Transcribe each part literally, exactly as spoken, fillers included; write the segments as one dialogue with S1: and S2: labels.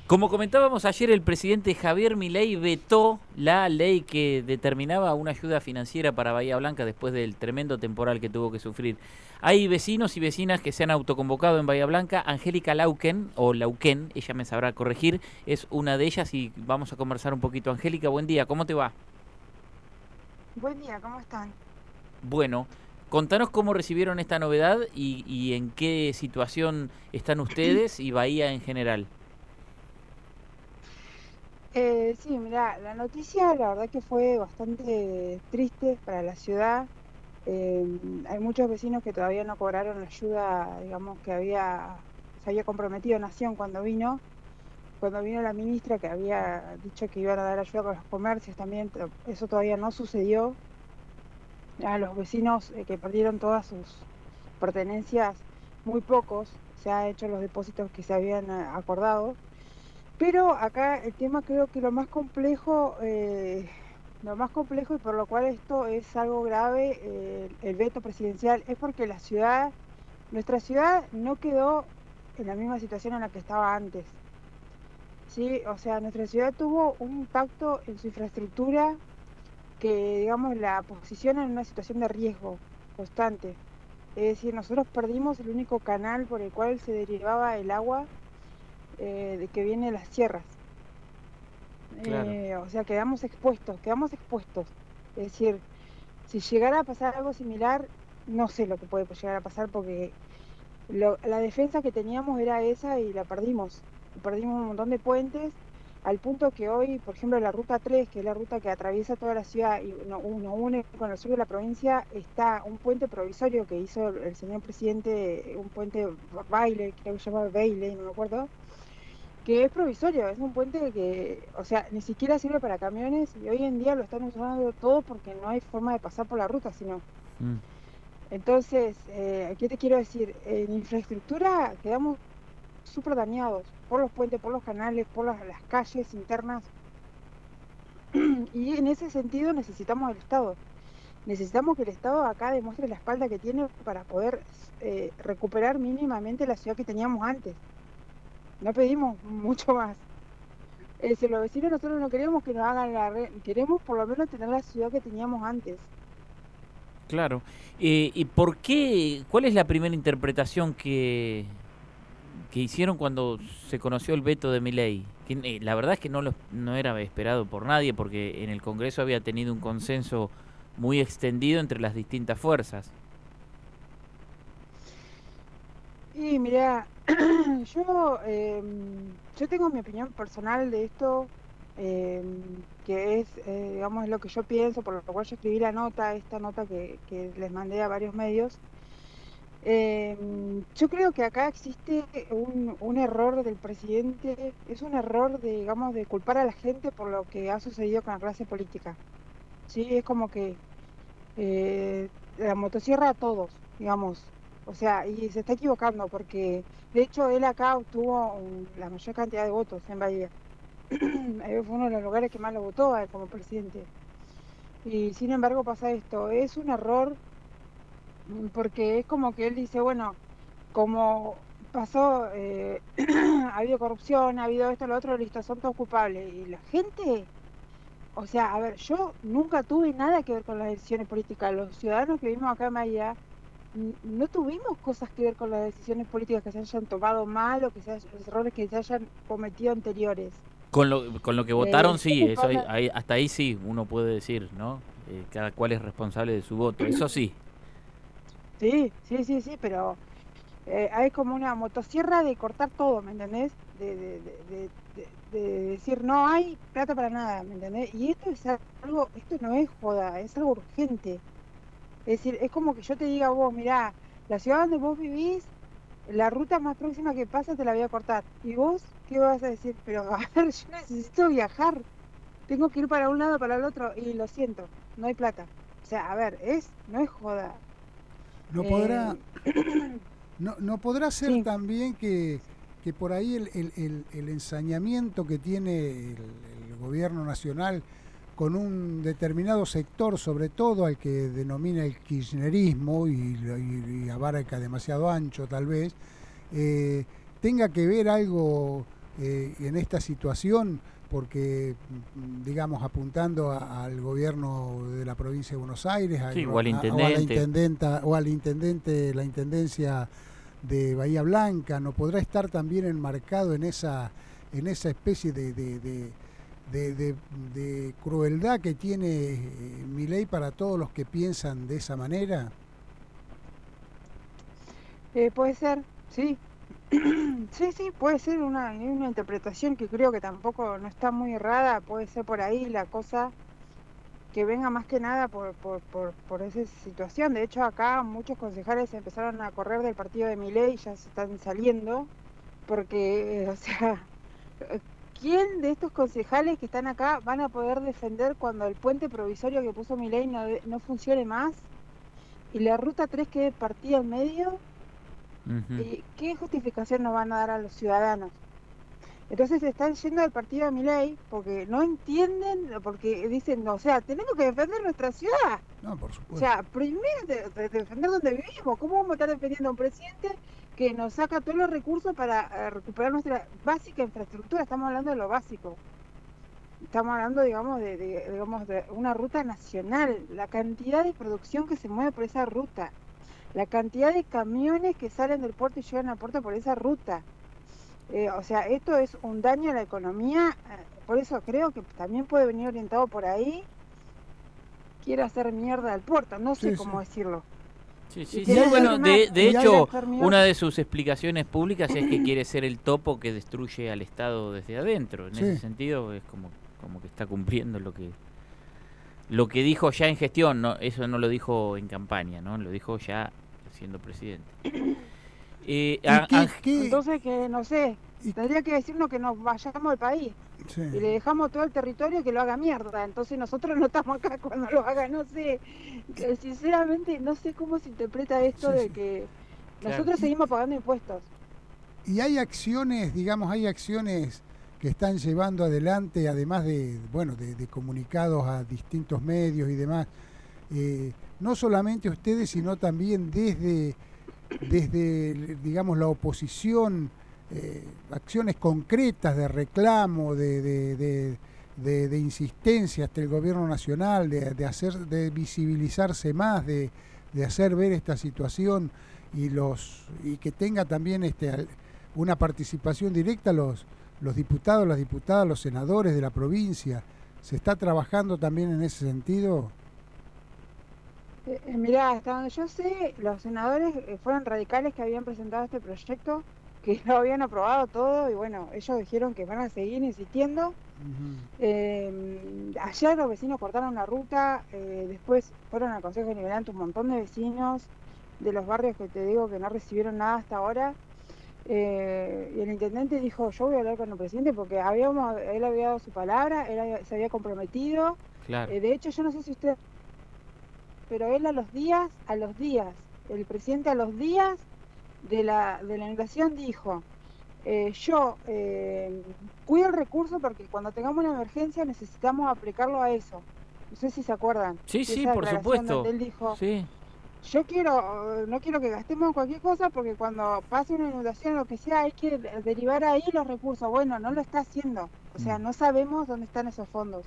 S1: Como comentábamos ayer, el presidente Javier Milei vetó la ley que determinaba una ayuda financiera para Bahía Blanca después del tremendo temporal que tuvo que sufrir. Hay vecinos y vecinas que se han autoconvocado en Bahía Blanca. Angélica Lauquen, o Lauquén, ella me sabrá corregir, es una de ellas y vamos a conversar un poquito. Angélica, buen día, ¿cómo te va?
S2: Buen día, ¿cómo están?
S1: Bueno, contanos cómo recibieron esta novedad y, y en qué situación están ustedes y Bahía en general.
S2: Eh, sí, mira, la noticia la verdad que fue bastante triste para la ciudad. Eh, Hay muchos vecinos que todavía no cobraron la ayuda, digamos, que había, se había comprometido Nación cuando vino, cuando vino la ministra que había dicho que iban a dar ayuda con los comercios también, to- eso todavía no sucedió. A los vecinos eh, que perdieron todas sus pertenencias, muy pocos, se han hecho los depósitos que se habían eh, acordado. Pero acá el tema creo que lo más complejo, eh, lo más complejo y por lo cual esto es algo grave, eh, el veto presidencial, es porque la ciudad, nuestra ciudad no quedó en la misma situación en la que estaba antes, ¿sí? O sea, nuestra ciudad tuvo un impacto en su infraestructura que, digamos, la posiciona en una situación de riesgo constante. Es decir, nosotros perdimos el único canal por el cual se derivaba el agua eh, de que viene de las sierras.
S1: Claro.
S2: Eh, o sea, quedamos expuestos, quedamos expuestos. Es decir, si llegara a pasar algo similar, no sé lo que puede llegar a pasar porque lo- la defensa que teníamos era esa y la perdimos. Perdimos un montón de puentes, al punto que hoy, por ejemplo, la ruta tres, que es la ruta que atraviesa toda la ciudad y nos uno une con el sur de la provincia, está un puente provisorio que hizo el, el señor presidente, un puente baile, creo que se llama Baile, no me acuerdo, que es provisorio, es un puente que, o sea, ni siquiera sirve para camiones y hoy en día lo están usando todo porque no hay forma de pasar por la ruta, sino.
S1: Mm.
S2: Entonces, eh, ¿qué te quiero decir? En infraestructura quedamos súper dañados por los puentes, por los canales, por las, las calles internas y en ese sentido necesitamos el Estado. Necesitamos que el Estado acá demuestre la espalda que tiene para poder eh, recuperar mínimamente la ciudad que teníamos antes. No pedimos mucho más. Eh, si los vecinos nosotros no queremos que nos hagan la re- queremos por lo menos tener la ciudad que teníamos antes.
S1: Claro. Eh, ¿y por qué? ¿Cuál es la primera interpretación que, que hicieron cuando se conoció el veto de Milei? Que, eh, la verdad es que no, lo, no era esperado por nadie porque en el Congreso había tenido un consenso muy extendido entre las distintas fuerzas.
S2: Y mira, yo, em, yo tengo mi opinión personal de esto, em, que es, eh, digamos, lo que yo pienso, por lo cual yo escribí la nota, esta nota que, que les mandé a varios medios. Em, yo creo que acá existe un, un error del presidente, es un error de, digamos, de culpar a la gente por lo que ha sucedido con la clase política. Sí, es como que eh, la motosierra a todos, digamos. O sea, y se está equivocando porque, de hecho, él acá obtuvo un- la mayor cantidad de votos en Bahía. Eh, Fue uno de los lugares que más lo votó a él como presidente. Y sin embargo pasa esto. Es un error mm, porque es como que él dice, bueno, como pasó, eh, ha habido corrupción, ha habido esto, lo otro, listo, son todos culpables. Y la gente... O sea, a ver, yo nunca tuve nada que ver con las decisiones políticas. Los ciudadanos que vivimos acá en Bahía n- no tuvimos cosas que ver con las decisiones políticas que se hayan tomado mal o que se haya- los errores que se hayan cometido anteriores.
S1: Con lo, con lo que
S2: Eh,
S1: votaron,
S2: estoy
S1: sí, eso ahí,
S2: culpando-
S1: ahí- hasta ahí sí uno puede decir, ¿no? Eh, cada cual es responsable de su voto, eso sí.
S2: Sí, sí, sí, sí, pero eh, hay como una motosierra de cortar todo, ¿me entendés? De, de, de, de, de- de decir no hay plata para nada, ¿me entendés? Y esto es algo, esto no es joda, es algo urgente. Es decir, es como que yo te diga a vos, mirá, la ciudad donde vos vivís, la ruta más próxima que pasa te la voy a cortar. ¿Y vos qué vas a decir? Pero a ver, yo necesito viajar, tengo que ir para un lado, para el otro, y lo siento, no hay plata. O sea, a ver, es, no es joda.
S3: No podrá,
S2: Eh,
S3: no, no podrá ser
S2: sí,
S3: también que, que por ahí el, el, el, el ensañamiento que tiene el, el gobierno nacional con un determinado sector, sobre todo al que denomina el kirchnerismo y, y, y abarca demasiado ancho tal vez, eh, tenga que ver algo eh, en esta situación, porque, digamos, apuntando a, al gobierno de la provincia de Buenos Aires, a,
S1: sí, o al
S3: a,
S1: intendente.
S3: o a la intendenta, o al intendente, la intendencia de Bahía Blanca, ¿no podrá estar también enmarcado en esa, en esa especie de, de, de, de, de, de crueldad que tiene eh, Milei para todos los que piensan de esa manera?
S2: Eh, puede ser, sí. Sí, sí, puede ser una, una interpretación que creo que tampoco no está muy errada, puede ser por ahí la cosa que venga más que nada por, por, por, por esa situación. De hecho, acá muchos concejales empezaron a correr del partido de Milei y ya se están saliendo, porque, eh, o sea, ¿quién de estos concejales que están acá van a poder defender cuando el puente provisorio que puso Milei no, no funcione más y la ruta tres quede partida en medio?
S1: Uh-huh.
S2: ¿Y qué justificación nos van a dar a los ciudadanos? Entonces se están yendo del partido de Milei porque no entienden, porque dicen, o sea, tenemos que defender nuestra ciudad.
S3: No, por supuesto.
S2: O sea, primero de, de defender donde vivimos. ¿Cómo vamos a estar defendiendo a un presidente que nos saca todos los recursos para uh, recuperar nuestra básica infraestructura? Estamos hablando de lo básico. Estamos hablando, digamos, de, de, digamos, de una ruta nacional. La cantidad de producción que se mueve por esa ruta. La cantidad de camiones que salen del puerto y llegan al puerto por esa ruta. Eh, o sea, esto es un daño a la economía, eh, por eso creo que también puede venir orientado por ahí. Quiere hacer mierda al puerto, no sé
S3: sí,
S2: cómo
S3: sí.
S2: decirlo.
S1: Sí, sí,
S2: Y
S1: sí.
S2: quiere
S1: Bueno,
S2: hacer
S1: de,
S2: más,
S1: de
S2: quiere
S1: hecho,
S2: hacer mierda.
S1: una de sus explicaciones públicas es que quiere ser el topo que destruye al Estado desde adentro. En
S3: Sí.
S1: ese sentido, es como, como que está cumpliendo lo que lo que dijo ya en gestión. No, eso no lo dijo en campaña, ¿no? Lo dijo ya siendo presidente. Eh,
S3: ¿Y
S1: a-
S3: qué-
S1: a-
S3: qué-
S2: Entonces, que no sé,
S3: y-
S2: tendría que decirnos que nos vayamos del país
S3: sí.
S2: y le dejamos todo el territorio que lo haga mierda. Entonces nosotros no estamos acá cuando lo haga, no sé. Que, sinceramente, no sé cómo se interpreta esto
S3: Sí,
S2: de
S3: sí.
S2: que
S1: Claro.
S2: nosotros seguimos pagando impuestos.
S3: Y hay acciones, digamos, hay acciones que están llevando adelante, además de, bueno, de, de comunicados a distintos medios y demás, eh, no solamente ustedes, sino también desde, desde digamos, la oposición, eh, acciones concretas de reclamo, de, de, de, de, de insistencia hasta el gobierno nacional, de, de hacer, de visibilizarse más, de, de hacer ver esta situación y los y que tenga también este una participación directa los los diputados, las diputadas, los senadores de la provincia. ¿Se está trabajando también en ese sentido?
S2: Eh, eh, mirá, hasta donde yo sé, los senadores eh, fueron radicales que habían presentado este proyecto, que lo habían aprobado todo, y bueno, ellos dijeron que van a seguir insistiendo.
S3: Uh-huh.
S2: Eh, ayer los vecinos cortaron la ruta, eh, después fueron al Consejo Deliberante un montón de vecinos de los barrios que te digo que no recibieron nada hasta ahora. Eh, y el intendente dijo, yo voy a hablar con el presidente porque habíamos, él había dado su palabra, él había, se había comprometido.
S1: claro.
S2: Eh, de hecho, yo no sé si usted, pero él a los días, a los días, el presidente a los días de la, de la inundación dijo, eh, yo eh, cuido el recurso porque cuando tengamos una emergencia necesitamos aplicarlo a eso. No sé si se acuerdan.
S1: Sí,
S2: de
S1: sí,
S2: esa
S1: por
S2: declaración
S1: supuesto.
S2: donde él dijo,
S1: Sí.
S2: yo quiero, no quiero que gastemos en cualquier cosa porque cuando pase una inundación o lo que sea hay que derivar ahí los recursos. Bueno, no lo está haciendo. O sea, no sabemos dónde están esos fondos.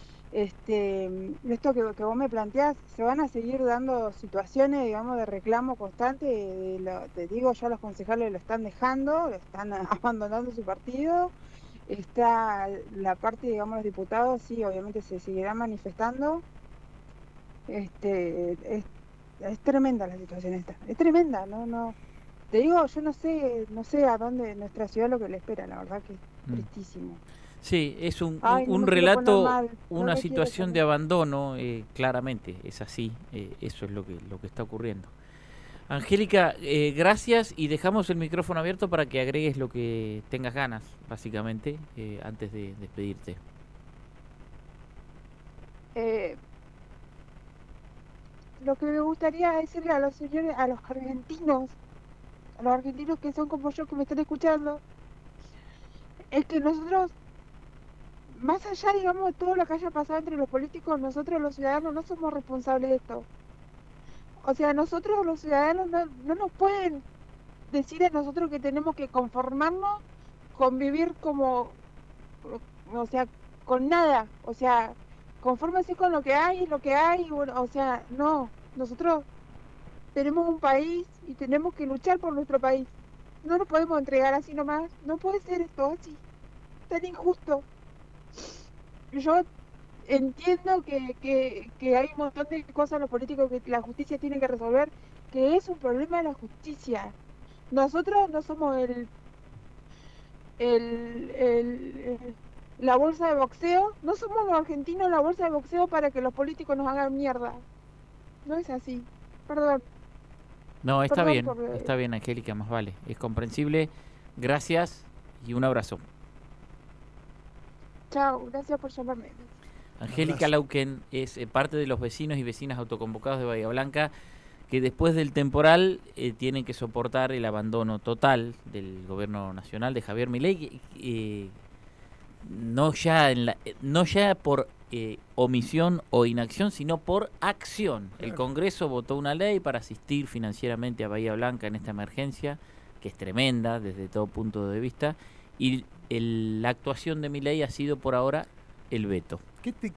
S2: Este, esto que, que vos me planteás, se van a seguir dando situaciones, digamos, de reclamo constante. De lo, te digo, ya los concejales lo están dejando, lo están abandonando su partido. Está la parte, digamos, los diputados, sí, obviamente se seguirán manifestando. Este, es, es tremenda la situación esta, es tremenda, no, no, te digo, yo no sé, no sé a dónde nuestra ciudad lo que le espera, la verdad que es
S1: Mm.
S2: tristísimo.
S1: Sí, es un,
S2: Ay,
S1: un,
S2: no
S1: un
S2: me quiero
S1: relato,
S2: poner mal, no
S1: una
S2: me quiero
S1: situación
S2: poner-
S1: de abandono, eh, claramente, es así, eh, eso es lo que, lo que está ocurriendo. Angélica, eh, gracias y dejamos el micrófono abierto para que agregues lo que tengas ganas, básicamente, eh, antes de despedirte.
S2: Eh, lo que me gustaría decirle a los señores, a los argentinos, a los argentinos que son como yo, que me están escuchando, es que nosotros, más allá, digamos, de todo lo que haya pasado entre los políticos, nosotros los ciudadanos no somos responsables de esto. O sea, nosotros los ciudadanos no, no nos pueden decir a nosotros que tenemos que conformarnos convivir como, o sea, con nada, o sea, confórmese con lo que hay, lo que hay, bueno, o sea, no, nosotros tenemos un país y tenemos que luchar por nuestro país. No nos podemos entregar así nomás, no puede ser esto así, tan injusto. Yo entiendo que, que, que hay un montón de cosas los políticos que la justicia tiene que resolver, que es un problema de la justicia. Nosotros no somos el, el, el, el la bolsa de boxeo, no somos los argentinos la bolsa de boxeo para que los políticos nos hagan mierda. No es así, perdón.
S1: No, está
S2: Perdón
S1: bien,
S2: por-
S1: está bien, Angélica, más vale. Es comprensible. Gracias y un abrazo.
S2: Chao, gracias por llamarme.
S1: Angélica
S3: Abrazo.
S1: Lauquen es eh, parte de los vecinos y vecinas autoconvocados de Bahía Blanca que después del temporal eh, tienen que soportar el abandono total del gobierno nacional de Javier Milei, eh, no ya en la, eh, no ya por eh, omisión o inacción, sino por acción. El
S3: Claro.
S1: Congreso votó una ley para asistir financieramente a Bahía Blanca en esta emergencia, que es tremenda desde todo punto de vista, y el- la actuación de Milei ha sido por ahora el veto.
S3: ¿Qué te